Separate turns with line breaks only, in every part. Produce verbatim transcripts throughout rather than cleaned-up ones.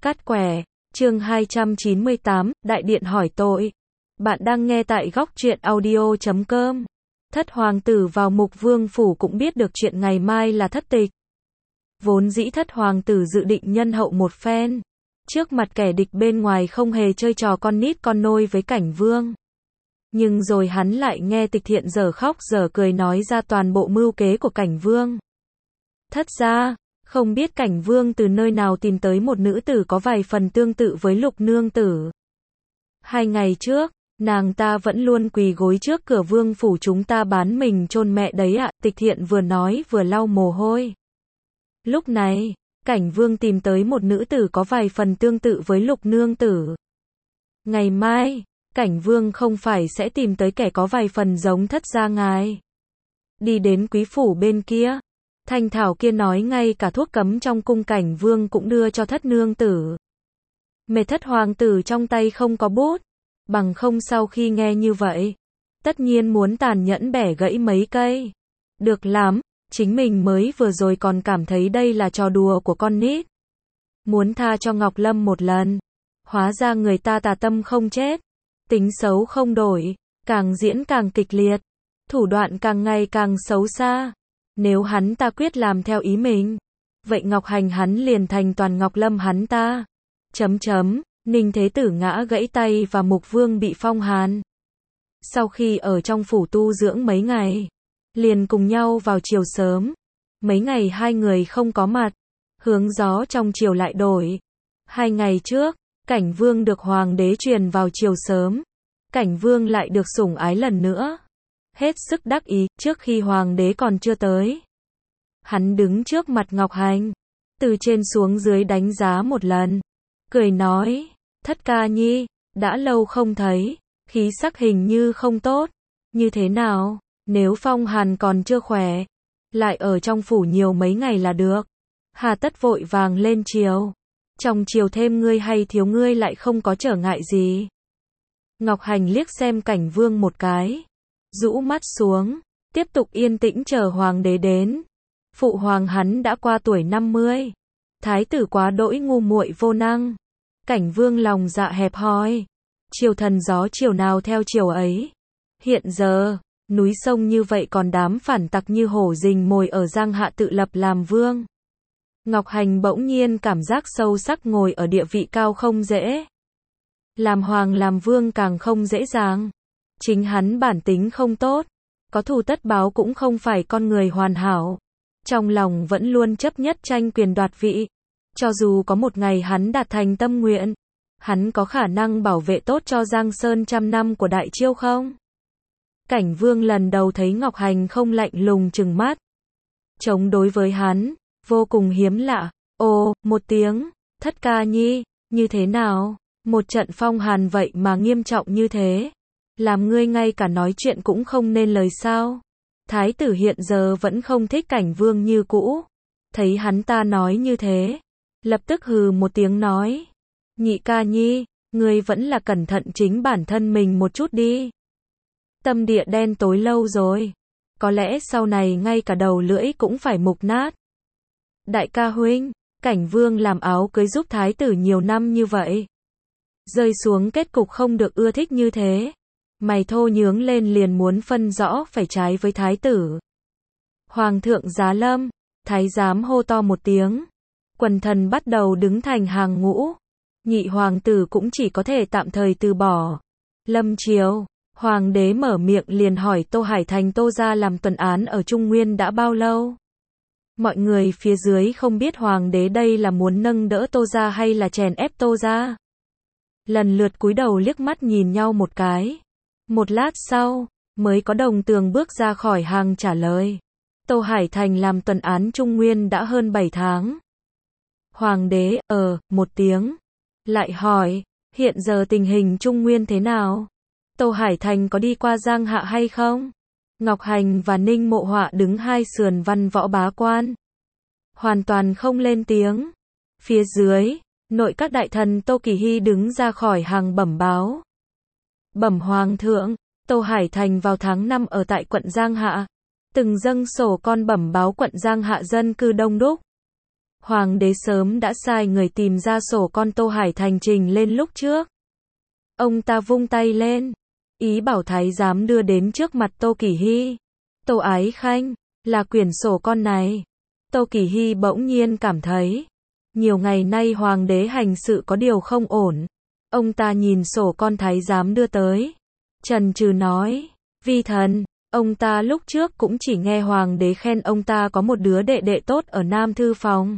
Cát quẻ, chương hai trăm chín mươi tám, Đại điện hỏi tội. Bạn đang nghe tại góc truyện audio chấm com. Thất hoàng tử vào Mục Vương phủ cũng biết được chuyện ngày mai là thất tịch. Vốn dĩ thất hoàng tử dự định nhân hậu một phen. Trước mặt kẻ địch bên ngoài không hề chơi trò con nít con nôi với Cảnh Vương. Nhưng rồi hắn lại nghe Tịch Thiện dở khóc dở cười nói ra toàn bộ mưu kế của Cảnh Vương. Thất ra, không biết Cảnh Vương từ nơi nào tìm tới một nữ tử có vài phần tương tự với Lục nương tử. Hai ngày trước, nàng ta vẫn luôn quỳ gối trước cửa vương phủ chúng ta bán mình chôn mẹ đấy ạ, Tịch Thiện vừa nói vừa lau mồ hôi. Lúc này, Cảnh Vương tìm tới một nữ tử có vài phần tương tự với Lục nương tử. Ngày mai, Cảnh Vương không phải sẽ tìm tới kẻ có vài phần giống thất gia ngài. Đi đến quý phủ bên kia, Thanh Thảo kia nói ngay cả thuốc cấm trong cung Cảnh Vương cũng đưa cho thất nương tử. Mẹ thất hoàng tử trong tay không có bút, bằng không sau khi nghe như vậy, tất nhiên muốn tàn nhẫn bẻ gãy mấy cây. Được lắm, chính mình mới vừa rồi còn cảm thấy đây là trò đùa của con nít. Muốn tha cho Ngọc Lâm một lần, hóa ra người ta tà tâm không chết, tính xấu không đổi, càng diễn càng kịch liệt, thủ đoạn càng ngày càng xấu xa. Nếu hắn ta quyết làm theo ý mình, vậy Ngọc Hành hắn liền thành toàn Ngọc Lâm hắn ta. Chấm chấm, Ninh Thế Tử ngã gãy tay và Mục Vương bị phong hàn. Sau khi ở trong phủ tu dưỡng mấy ngày, liền cùng nhau vào triều sớm. Mấy ngày hai người không có mặt, hướng gió trong triều lại đổi. Hai ngày trước, Cảnh Vương được hoàng đế truyền vào triều sớm. Cảnh Vương lại được sủng ái lần nữa. Hết sức đắc ý, trước khi hoàng đế còn chưa tới. Hắn đứng trước mặt Ngọc Hành, từ trên xuống dưới đánh giá một lần, cười nói, thất ca nhi, đã lâu không thấy, khí sắc hình như không tốt, như thế nào, nếu phong hàn còn chưa khỏe, lại ở trong phủ nhiều mấy ngày là được, hà tất vội vàng lên triều, trong triều thêm ngươi hay thiếu ngươi lại không có trở ngại gì. Ngọc Hành liếc xem Cảnh Vương một cái, rũ mắt xuống, tiếp tục yên tĩnh chờ hoàng đế đến. Phụ hoàng hắn đã qua tuổi năm mươi, thái tử quá đỗi ngu muội vô năng. Cảnh Vương lòng dạ hẹp hòi, triều thần gió chiều nào theo chiều ấy. Hiện giờ, núi sông như vậy còn đám phản tặc như hổ rình mồi ở Giang Hạ tự lập làm vương. Ngọc Hành bỗng nhiên cảm giác sâu sắc ngồi ở địa vị cao không dễ. Làm hoàng làm vương càng không dễ dàng. Chính hắn bản tính không tốt, có thù tất báo cũng không phải con người hoàn hảo. Trong lòng vẫn luôn chấp nhất tranh quyền đoạt vị. Cho dù có một ngày hắn đạt thành tâm nguyện, hắn có khả năng bảo vệ tốt cho Giang Sơn trăm năm của Đại Chiêu không? Cảnh Vương lần đầu thấy Ngọc Hành không lạnh lùng trừng mắt. Chống đối với hắn, vô cùng hiếm lạ. Ồ, một tiếng, thất ca nhi, như thế nào? Một trận phong hàn vậy mà nghiêm trọng như thế. Làm ngươi ngay cả nói chuyện cũng không nên lời sao? Thái tử hiện giờ vẫn không thích Cảnh Vương như cũ. Thấy hắn ta nói như thế, lập tức hừ một tiếng nói. Nhị ca nhi, ngươi vẫn là cẩn thận chính bản thân mình một chút đi. Tâm địa đen tối lâu rồi. Có lẽ sau này ngay cả đầu lưỡi cũng phải mục nát. Đại ca huynh, Cảnh Vương làm áo cưới giúp thái tử nhiều năm như vậy. Rơi xuống kết cục không được ưa thích như thế. Mày thô nhướng lên liền muốn phân rõ phải trái với thái tử. Hoàng thượng giá lâm, thái giám hô to một tiếng. Quần thần bắt đầu đứng thành hàng ngũ. Nhị hoàng tử cũng chỉ có thể tạm thời từ bỏ. Lâm triều, hoàng đế mở miệng liền hỏi Tô Hải Thành Tô gia làm tuần án ở Trung Nguyên đã bao lâu. Mọi người phía dưới không biết hoàng đế đây là muốn nâng đỡ Tô gia hay là chèn ép Tô gia. Lần lượt cúi đầu liếc mắt nhìn nhau một cái. Một lát sau, mới có đồng tường bước ra khỏi hàng trả lời. Tô Hải Thành làm tuần án Trung Nguyên đã hơn bảy tháng. Hoàng đế, ờ, một tiếng. Lại hỏi, hiện giờ tình hình Trung Nguyên thế nào? Tô Hải Thành có đi qua Giang Hạ hay không? Ngọc Hành và Ninh Mộ Họa đứng hai sườn văn võ bá quan. Hoàn toàn không lên tiếng. Phía dưới, nội các đại thần Tô Kỳ Hy đứng ra khỏi hàng bẩm báo. Bẩm hoàng thượng, Tô Hải Thành vào tháng năm ở tại quận Giang Hạ. Từng dâng sổ con bẩm báo quận Giang Hạ dân cư đông đúc. Hoàng đế sớm đã sai người tìm ra sổ con Tô Hải Thành trình lên lúc trước. Ông ta vung tay lên, ý bảo thái giám đưa đến trước mặt Tô Kỷ Hy. Tô Ái Khanh, là quyển sổ con này. Tô Kỷ Hy bỗng nhiên cảm thấy, nhiều ngày nay hoàng đế hành sự có điều không ổn. Ông ta nhìn sổ con thái giám đưa tới, chần chừ nói, vi thần, ông ta lúc trước cũng chỉ nghe hoàng đế khen ông ta có một đứa đệ đệ tốt ở Nam Thư Phòng.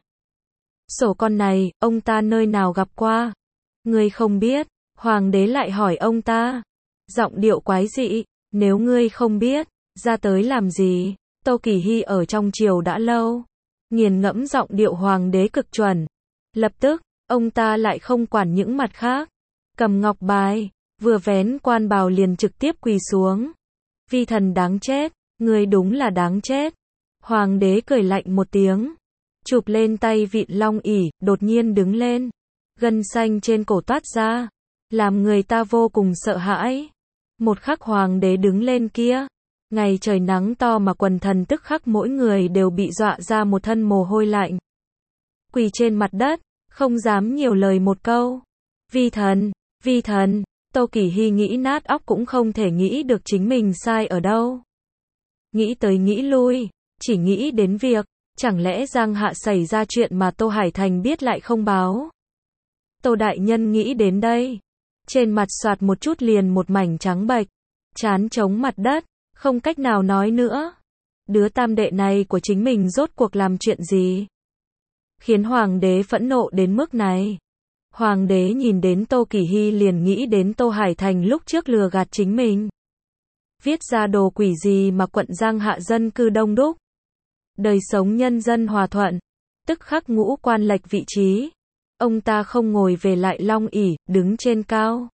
Sổ con này, ông ta nơi nào gặp qua? Ngươi không biết, hoàng đế lại hỏi ông ta. Giọng điệu quái dị, nếu ngươi không biết, ra tới làm gì? Tô Kỷ Hy ở trong triều đã lâu, nghiền ngẫm giọng điệu hoàng đế cực chuẩn. Lập tức, ông ta lại không quản những mặt khác, cầm ngọc bài, vừa vén quan bào liền trực tiếp quỳ xuống. Vi thần đáng chết, ngươi đúng là đáng chết. Hoàng đế cười lạnh một tiếng, chụp lên tay vịn long ỷ, đột nhiên đứng lên, gân xanh trên cổ toát ra, làm người ta vô cùng sợ hãi. Một khắc hoàng đế đứng lên kia, ngày trời nắng to mà quần thần tức khắc mỗi người đều bị dọa ra một thân mồ hôi lạnh. Quỳ trên mặt đất, không dám nhiều lời một câu. Vi thần, vi thần, Tô Kỷ Hy nghĩ nát óc cũng không thể nghĩ được chính mình sai ở đâu. Nghĩ tới nghĩ lui, chỉ nghĩ đến việc, chẳng lẽ Giang Hạ xảy ra chuyện mà Tô Hải Thành biết lại không báo. Tô đại nhân nghĩ đến đây, trên mặt xoạt một chút liền một mảnh trắng bệch, trán chống mặt đất, không cách nào nói nữa. Đứa tam đệ này của chính mình rốt cuộc làm chuyện gì, khiến hoàng đế phẫn nộ đến mức này? Hoàng đế nhìn đến Tô Kỷ Hy liền nghĩ đến Tô Hải Thành lúc trước lừa gạt chính mình. Viết ra đồ quỷ gì mà quận Giang Hạ dân cư đông đúc, đời sống nhân dân hòa thuận, tức khắc ngũ quan lệch vị trí. Ông ta không ngồi về lại long ỷ, đứng trên cao,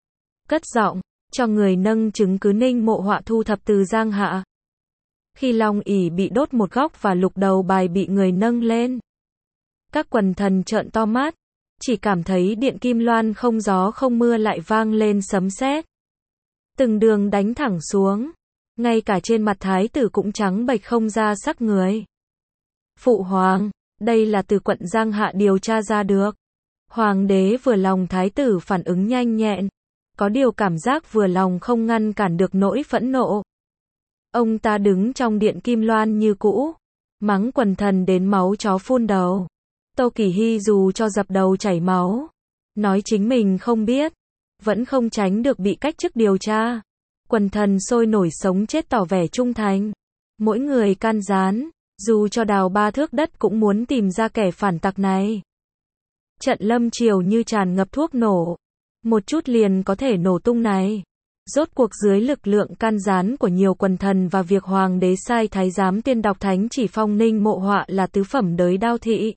cất giọng, cho người nâng chứng cứ Ninh Mộ Họa thu thập từ Giang Hạ. Khi long ỷ bị đốt một góc và lục đầu bài bị người nâng lên, các quần thần trợn to mắt, chỉ cảm thấy điện kim loan không gió không mưa lại vang lên sấm sét, từng đường đánh thẳng xuống, ngay cả trên mặt thái tử cũng trắng bệch không ra sắc người. Phụ hoàng, đây là từ quận Giang Hạ điều tra ra được. Hoàng đế vừa lòng thái tử phản ứng nhanh nhẹn, có điều cảm giác vừa lòng không ngăn cản được nỗi phẫn nộ. Ông ta đứng trong điện kim loan như cũ, mắng quần thần đến máu chó phun đầu. Tô Kỷ Hy dù cho dập đầu chảy máu, nói chính mình không biết, vẫn không tránh được bị cách chức điều tra. Quần thần sôi nổi sống chết tỏ vẻ trung thành, mỗi người can gián, dù cho đào ba thước đất cũng muốn tìm ra kẻ phản tặc này. Trận lâm triều như tràn ngập thuốc nổ, một chút liền có thể nổ tung này. Rốt cuộc dưới lực lượng can gián của nhiều quần thần và việc hoàng đế sai thái giám tiên đọc thánh chỉ phong Ninh Mộ Họa là tứ phẩm đới đao thị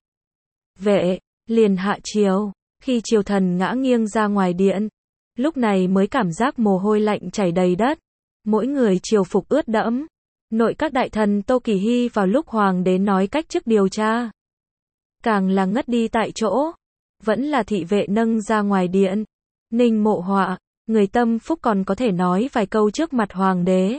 vệ, liền hạ triều. Khi triều thần ngã nghiêng ra ngoài điện, lúc này mới cảm giác mồ hôi lạnh chảy đầy đất, mỗi người triều phục ướt đẫm. Nội các đại thần Tô Kỷ Hy vào lúc hoàng đế nói cách chức điều tra, càng là ngất đi tại chỗ. Vẫn là thị vệ nâng ra ngoài điện. Ninh Mộ Họa, người tâm phúc còn có thể nói vài câu trước mặt hoàng đế.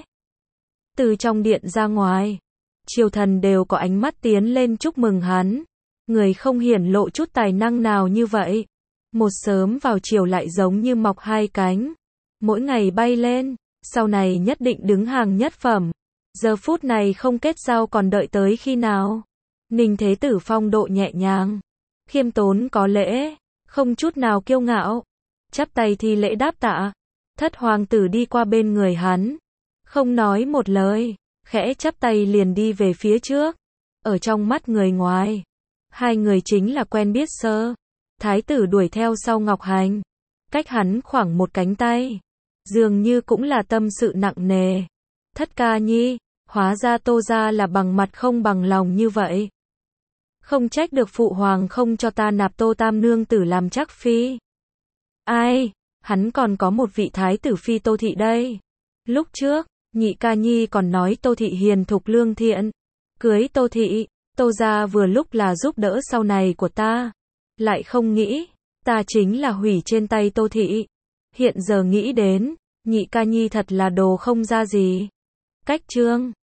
Từ trong điện ra ngoài, triều thần đều có ánh mắt tiến lên chúc mừng hắn. Người không hiển lộ chút tài năng nào như vậy, một sớm vào chiều lại giống như mọc hai cánh, mỗi ngày bay lên, sau này nhất định đứng hàng nhất phẩm. Giờ phút này không kết giao còn đợi tới khi nào? Ninh Thế Tử phong độ nhẹ nhàng, khiêm tốn có lễ, không chút nào kiêu ngạo, chắp tay thi lễ đáp tạ. Thất hoàng tử đi qua bên người hắn, không nói một lời, khẽ chắp tay liền đi về phía trước. Ở trong mắt người ngoài, hai người chính là quen biết sơ. Thái tử đuổi theo sau Ngọc Hành, cách hắn khoảng một cánh tay, dường như cũng là tâm sự nặng nề. Thất ca nhi, hóa ra Tô gia là bằng mặt không bằng lòng như vậy. Không trách được phụ hoàng không cho ta nạp Tô tam nương tử làm chắc phi. Ai, hắn còn có một vị thái tử phi Tô thị đây. Lúc trước, nhị ca nhi còn nói Tô thị hiền thục lương thiện, cưới Tô thị, Tô gia vừa lúc là giúp đỡ sau này của ta. Lại không nghĩ, ta chính là hủy trên tay Tô thị. Hiện giờ nghĩ đến, nhị ca nhi thật là đồ không ra gì. Cách chương